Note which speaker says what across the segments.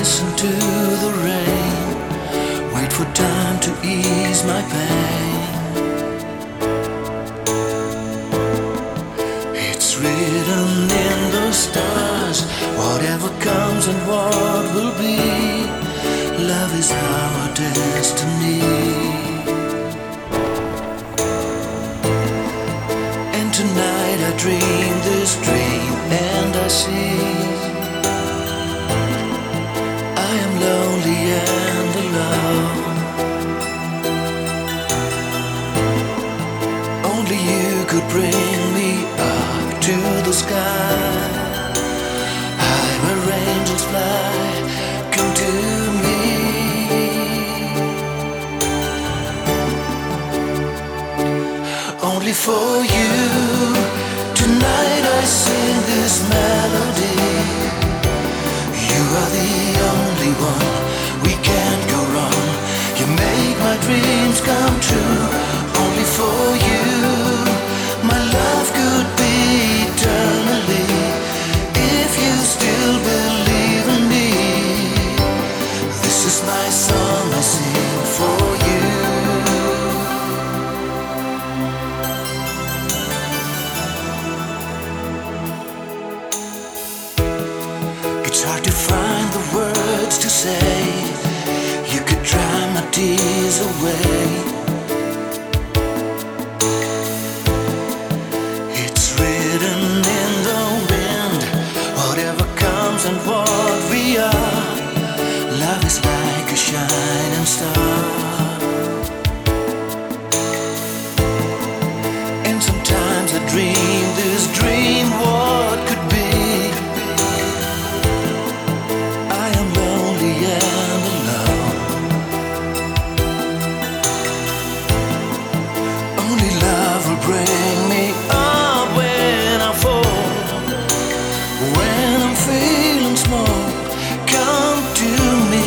Speaker 1: listen to the rain, wait for time to ease my pain. It's written in the stars, whatever comes and what will be, love is our destiny. And tonight I dream this dream and I see I am lonely and alone. Only you could bring me up to the sky, high where angels fly. Come to me. Only for you, tonight I sing this melody. You are the only one, we can't go wrong. You make my dreams come true. Only for you, my love could be eternally. If you still believe in me, this is my song I sing for you. It's hard to find the words to say. You could dry my tears away. It's written in the wind, whatever comes and what we are, love is like a shining star. And sometimes I dream this dream what could be. I am lonely and alone. Only love will bring me up when I fall. When I'm feeling small, come to me.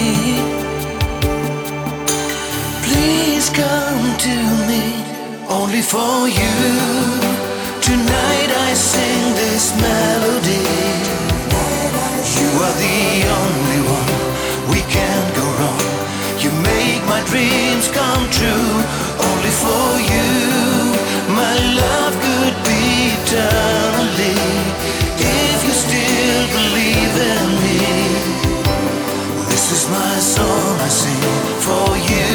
Speaker 1: Please come to me. Only for you, tonight I sing this melody. You are the only one, we can't go wrong. You make my dreams come true. Only for you, my love could be eternally. If you still believe in me, this is my song I sing for you.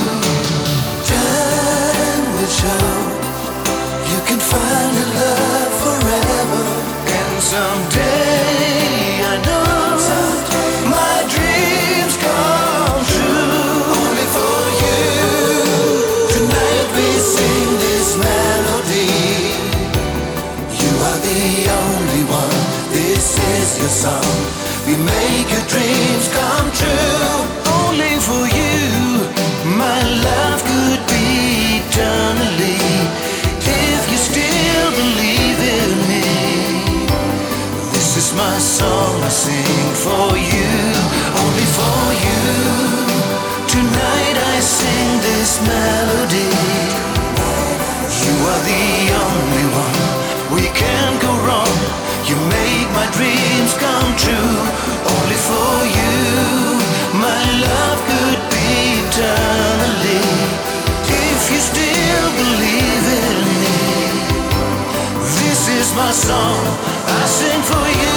Speaker 1: Time will show, you can find a love forever. And someday I know my dreams come true. Only for you, tonight we sing this melody. You are the only one, this is your song. We make your dreams come true. Only for you, my love could be eternally. If you still believe in me, this is my song I sing for you. Only for you, tonight I sing this melody. You are the only one, we can't go wrong. You make my dreams come true. Only for you, my love could be eternally. If you still believe in me, this is my song I sing for you.